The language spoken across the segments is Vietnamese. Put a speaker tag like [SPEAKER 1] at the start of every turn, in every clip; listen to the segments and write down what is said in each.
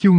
[SPEAKER 1] Chương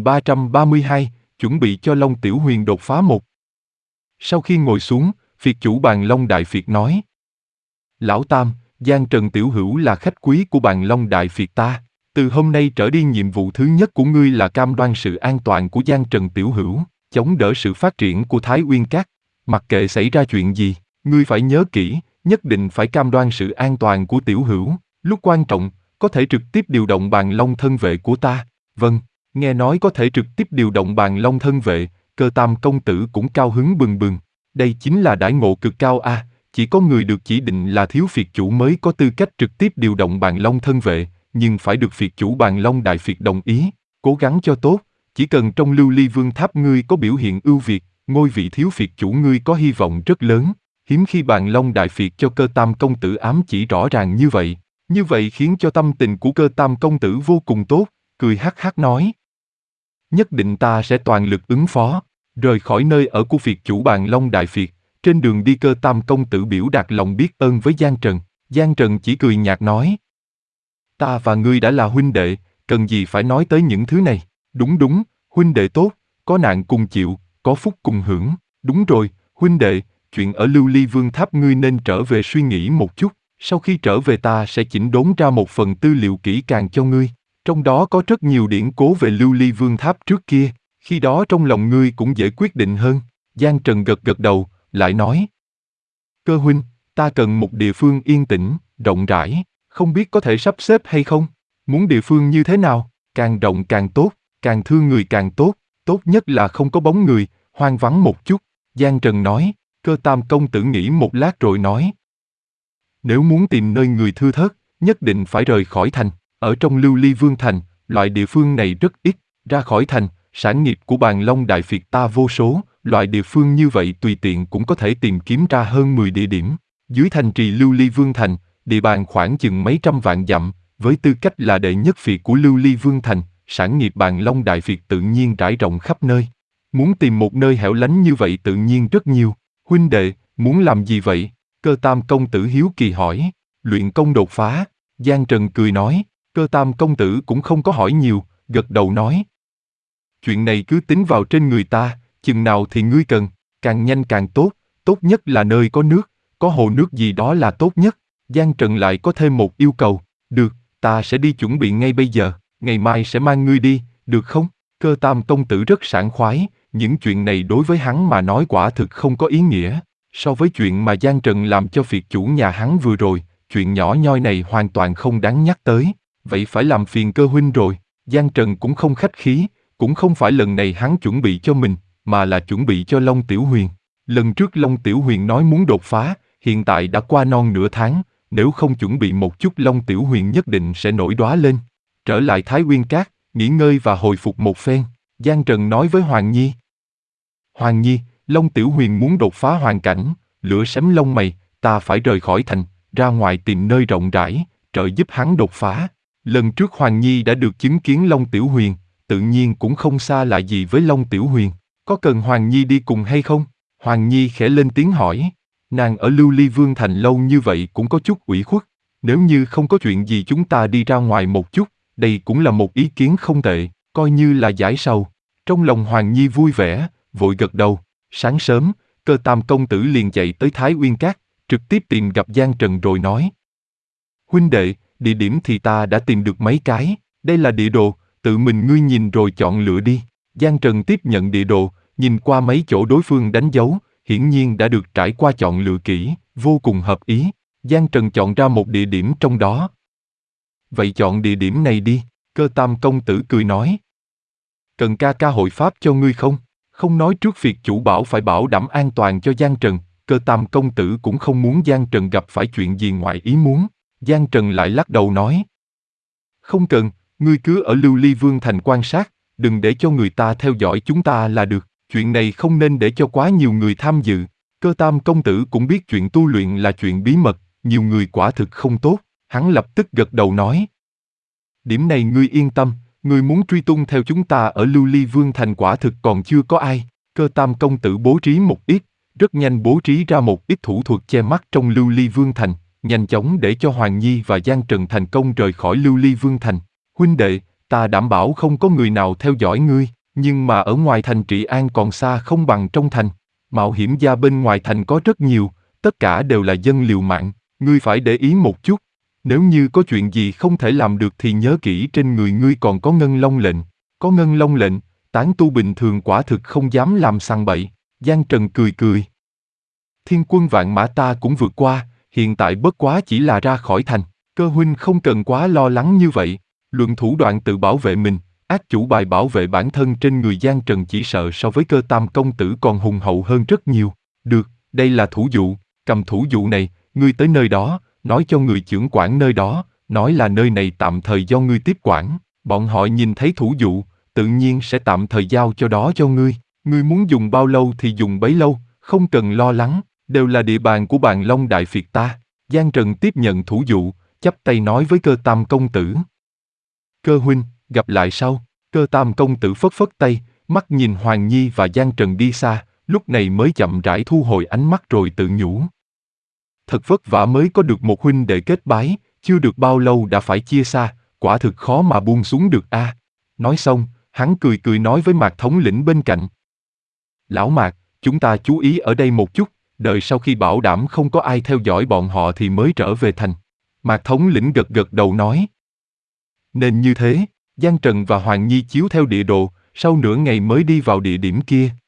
[SPEAKER 1] 1332, chuẩn bị cho Long Tiểu Huyền đột phá 1. Sau khi ngồi xuống, Phiệt chủ Bàn Long Đại Phiệt nói: Lão Tam, Giang Trần Tiểu Hữu là khách quý của Bàn Long Đại Phiệt ta. Từ hôm nay trở đi nhiệm vụ thứ nhất của ngươi là cam đoan sự an toàn của Giang Trần Tiểu Hữu, chống đỡ sự phát triển của Thái Uyên Các. Mặc kệ xảy ra chuyện gì, ngươi phải nhớ kỹ, nhất định phải cam đoan sự an toàn của Tiểu Hữu. Lúc quan trọng, có thể trực tiếp điều động Bàn Long thân vệ của ta. Vâng. Nghe nói có thể trực tiếp điều động Bàn Long thân vệ, Cơ Tam công tử cũng cao hứng bừng bừng. Đây chính là đãi ngộ cực cao a, chỉ có người được chỉ định là thiếu phiệt chủ mới có tư cách trực tiếp điều động Bàn Long thân vệ, nhưng phải được phiệt chủ Bàn Long Đại Phiệt đồng ý. Cố gắng cho tốt, chỉ cần trong Lưu Ly Vương Tháp ngươi có biểu hiện ưu việt, ngôi vị thiếu phiệt chủ ngươi có hy vọng rất lớn. Hiếm khi Bàn Long Đại Phiệt cho Cơ Tam công tử ám chỉ rõ ràng như vậy. Như vậy khiến cho tâm tình của Cơ Tam công tử vô cùng tốt, cười hắc hắc nói: Nhất định ta sẽ toàn lực ứng phó. Rời khỏi nơi ở của phiệt chủ Bàn Long Đại Phiệt, trên đường đi Cơ Tam công tử biểu đạt lòng biết ơn với Giang Trần. Giang Trần chỉ cười nhạt nói: Ta và ngươi đã là huynh đệ, cần gì phải nói tới những thứ này. Đúng, huynh đệ tốt, có nạn cùng chịu, có phúc cùng hưởng. Đúng rồi, huynh đệ, chuyện ở Lưu Ly Vương Tháp ngươi nên trở về suy nghĩ một chút. Sau khi trở về ta sẽ chỉnh đốn ra một phần tư liệu kỹ càng cho ngươi. Trong đó có rất nhiều điển cố về Lưu Ly Vương Tháp trước kia, khi đó trong lòng ngươi cũng dễ quyết định hơn. Giang Trần gật gật đầu, lại nói: Cơ huynh, ta cần một địa phương yên tĩnh, rộng rãi, không biết có thể sắp xếp hay không? Muốn địa phương như thế nào? Càng rộng càng tốt, càng thương người càng tốt, tốt nhất là không có bóng người, hoang vắng một chút. Giang Trần nói. Cơ Tam công tử nghĩ một lát rồi nói: Nếu muốn tìm nơi người thưa thớt, nhất định phải rời khỏi thành. Ở trong Lưu Ly Vương Thành, loại địa phương này rất ít. Ra khỏi thành, sản nghiệp của Bàn Long Đại Phiệt ta vô số, loại địa phương như vậy tùy tiện cũng có thể tìm kiếm ra hơn 10 địa điểm. Dưới thành trì Lưu Ly Vương Thành, địa bàn khoảng chừng mấy trăm vạn dặm, với tư cách là đệ nhất phiệt của Lưu Ly Vương Thành, sản nghiệp Bàn Long Đại Phiệt tự nhiên rải rộng khắp nơi. Muốn tìm một nơi hẻo lánh như vậy tự nhiên rất nhiều. Huynh đệ, muốn làm gì vậy? Cơ Tam công tử hiếu kỳ hỏi. Luyện công đột phá. Giang Trần cười nói. Cơ Tam công tử cũng không có hỏi nhiều, gật đầu nói: Chuyện này cứ tính vào trên người ta, chừng nào thì ngươi cần, càng nhanh càng tốt, tốt nhất là nơi có nước, có hồ nước gì đó là tốt nhất. Giang Trần lại có thêm một yêu cầu: Được, ta sẽ đi chuẩn bị ngay bây giờ, ngày mai sẽ mang ngươi đi, được không? Cơ Tam công tử rất sảng khoái, những chuyện này đối với hắn mà nói quả thực không có ý nghĩa. So với chuyện mà Giang Trần làm cho phiệt chủ nhà hắn vừa rồi, chuyện nhỏ nhoi này hoàn toàn không đáng nhắc tới. Vậy phải làm phiền Cơ huynh rồi. Giang Trần cũng không khách khí, cũng không phải lần này hắn chuẩn bị cho mình, mà là chuẩn bị cho Long Tiểu Huyền. Lần trước Long Tiểu Huyền nói muốn đột phá, hiện tại đã qua non nửa tháng, nếu không chuẩn bị một chút Long Tiểu Huyền nhất định sẽ nổi đóa lên. Trở lại Thái Uyên Các, nghỉ ngơi và hồi phục một phen, Giang Trần nói với Hoàng Nhi: Hoàng Nhi, Long Tiểu Huyền muốn đột phá hoàn cảnh, lửa xém lông mày, ta phải rời khỏi thành, ra ngoài tìm nơi rộng rãi, trợ giúp hắn đột phá. Lần trước Hoàng Nhi đã được chứng kiến Long Tiểu Huyền, tự nhiên cũng không xa lạ gì với Long Tiểu Huyền. Có cần Hoàng Nhi đi cùng hay không? Hoàng Nhi khẽ lên tiếng hỏi. Nàng ở Lưu Ly Vương Thành lâu như vậy cũng có chút ủy khuất. Nếu như không có chuyện gì chúng ta đi ra ngoài một chút, đây cũng là một ý kiến không tệ, coi như là giải sầu. Trong lòng Hoàng Nhi vui vẻ, vội gật đầu. Sáng sớm, Cơ Tam công tử liền chạy tới Thái Uyên Các, trực tiếp tìm gặp Giang Trần rồi nói: Huynh đệ, địa điểm thì ta đã tìm được mấy cái, đây là địa đồ, tự mình ngươi nhìn rồi chọn lựa đi. Giang Trần tiếp nhận địa đồ, nhìn qua mấy chỗ đối phương đánh dấu, hiển nhiên đã được trải qua chọn lựa kỹ, vô cùng hợp ý. Giang Trần chọn ra một địa điểm trong đó. Vậy chọn địa điểm này đi, Cơ Tam công tử cười nói. Cần ca ca hội pháp cho ngươi không? Không nói trước việc chủ bảo phải bảo đảm an toàn cho Giang Trần, Cơ Tam công tử cũng không muốn Giang Trần gặp phải chuyện gì ngoài ý muốn. Giang Trần lại lắc đầu nói: Không cần, ngươi cứ ở Lưu Ly Vương Thành quan sát, đừng để cho người ta theo dõi chúng ta là được. Chuyện này không nên để cho quá nhiều người tham dự. Cơ Tam công tử cũng biết chuyện tu luyện là chuyện bí mật, nhiều người quả thực không tốt. Hắn lập tức gật đầu nói: Điểm này ngươi yên tâm, ngươi muốn truy tung theo chúng ta ở Lưu Ly Vương Thành quả thực còn chưa có ai. Cơ Tam công tử bố trí một ít, rất nhanh bố trí ra một ít thủ thuật che mắt trong Lưu Ly Vương Thành, nhanh chóng để cho Hoàng Nhi và Giang Trần thành công rời khỏi Lưu Ly Vương Thành. Huynh đệ, ta đảm bảo không có người nào theo dõi ngươi, nhưng mà ở ngoài thành trị an còn xa không bằng trong thành. Mạo hiểm gia bên ngoài thành có rất nhiều, tất cả đều là dân liều mạng, ngươi phải để ý một chút. Nếu như có chuyện gì không thể làm được thì nhớ kỹ trên người ngươi còn có ngân long lệnh. Có ngân long lệnh, tán tu bình thường quả thực không dám làm sằng bậy. Giang Trần cười cười. Thiên quân vạn mã ta cũng vượt qua, hiện tại bất quá chỉ là ra khỏi thành. Cơ huynh không cần quá lo lắng như vậy. Luận thủ đoạn tự bảo vệ mình, ác chủ bài bảo vệ bản thân trên người Giang Trần chỉ sợ so với Cơ Tam công tử còn hùng hậu hơn rất nhiều. Được, đây là thủ dụ, cầm thủ dụ này, ngươi tới nơi đó, nói cho người chưởng quản nơi đó, nói là nơi này tạm thời do ngươi tiếp quản. Bọn họ nhìn thấy thủ dụ, tự nhiên sẽ tạm thời giao cho đó cho ngươi. Ngươi muốn dùng bao lâu thì dùng bấy lâu, không cần lo lắng, đều là địa bàn của Bàn Long Đại Việt ta. Giang Trần tiếp nhận thủ dụ, chắp tay nói với Cơ Tam công tử. Cơ huynh, gặp lại sau. Cơ Tam công tử phất phất tay, mắt nhìn Hoàng Nhi và Giang Trần đi xa, lúc này mới chậm rãi thu hồi ánh mắt rồi tự nhủ. Thật vất vả mới có được một huynh đệ kết bái, chưa được bao lâu đã phải chia xa, quả thực khó mà buông xuống được a. Nói xong, hắn cười cười nói với Mạc thống lĩnh bên cạnh. Lão Mạc, chúng ta chú ý ở đây một chút, đợi sau khi bảo đảm không có ai theo dõi bọn họ thì mới trở về thành. Mạc thống lĩnh gật gật đầu nói. Nên như thế, Giang Trần và Hoàng Nhi chiếu theo địa đồ, sau nửa ngày mới đi vào địa điểm kia.